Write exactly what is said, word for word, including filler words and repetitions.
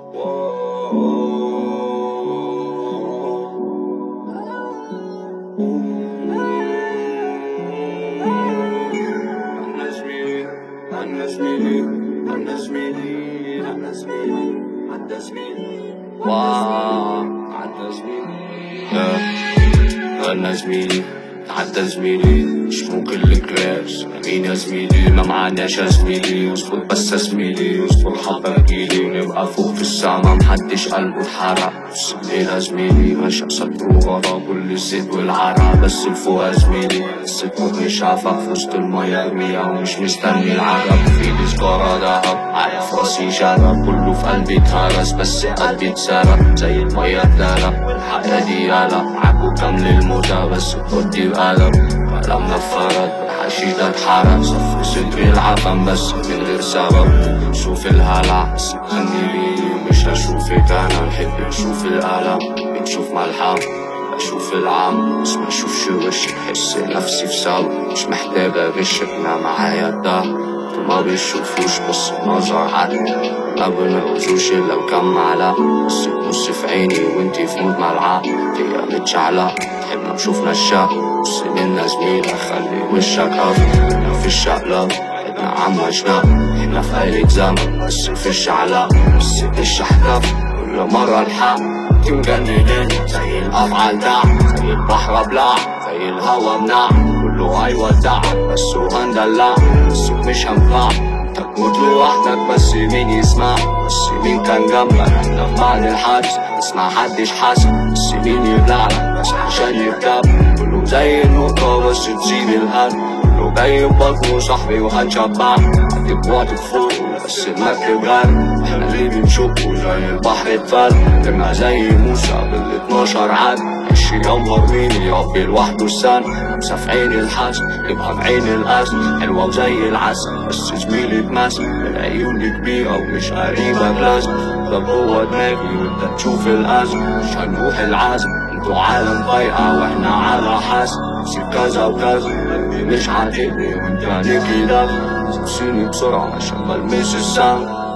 غنى زميلي عدى زميلي مش ممكن الكلاس مين يا زميلي ما معناش يا زميلي اصبر بس يا زميلي اصبر حبة تجيلي ونبقى فوق في السما محدش قلبه اتحرق بص الليلة يا زميلي ماشي سطر ورا كل الزيت والعرق بس الفوق يا زميلي الست مخي شافك في وسط المية ارميها ومش مستني العرب في ايدي سجارة دهب عارف راسي شرب كله في قلبي اتهرس بس قلبي اتسرق زي المية اتدرب والحياة دي يالا معاكوا كامل الموتى بس خدي بقلب كلامنا اتفرد والحشيش ده اتحرق صف صدري العفن بس من غير سبب شوف الهلع بس غني لي مش هشوفك انا نحب نشوف الألم بنشوف ملحم بشوف العم بس ما اشوفش وشك حس نفسي في سبب مش محتاجة اغشك انا معايا ده ما بيشوفوش بص النظر حد ما بنغزوش الا وكم معلقة بس تبص في عيني وانتي في مود ملعب هي متشعلقة تحبنا بشوفنا الشق بص لنا زميلة خلي وشك هف احنا في الشقلب احنا عم شنق احنا في عيلة زمن بس في الشعلق بس مش احتف كل مرة الحق تمجننين زي الافعال دع زي البحر ابلع زي الهوا منع كله هيودع بس هندلع بس مش هنفع تموت لوحدك بس مين يسمع بس مين كان جنبك احنا في بعد الحدث بس ما حدش حس بس مين يبلعلك بس عشان يركب كله زي النقطة بس تسيب الهد كله جاي ببطنه صاحبي وهنشبع هتبقى فوق بس المركب غرق احنا اللي بنشوفه زي البحر اتفل كنا زي موسى بالاتناشر عد عش ينور مين يربي لوحده السن خمسة في عين الحسن يبقى في عين الأسد حلوة وزي العسل بس زميلي اتمسك العيون دي كبيرة ومش قريبة لازم ده جوه دماغي وانت تشوف الأزم مش هنروح العزم انتوا عالم ضايقة واحنا على حسب سيب كذا وكذا قلبي مش عاتقني وانت عليكي دفع سيبسيني بسرعة عشان ملمس السما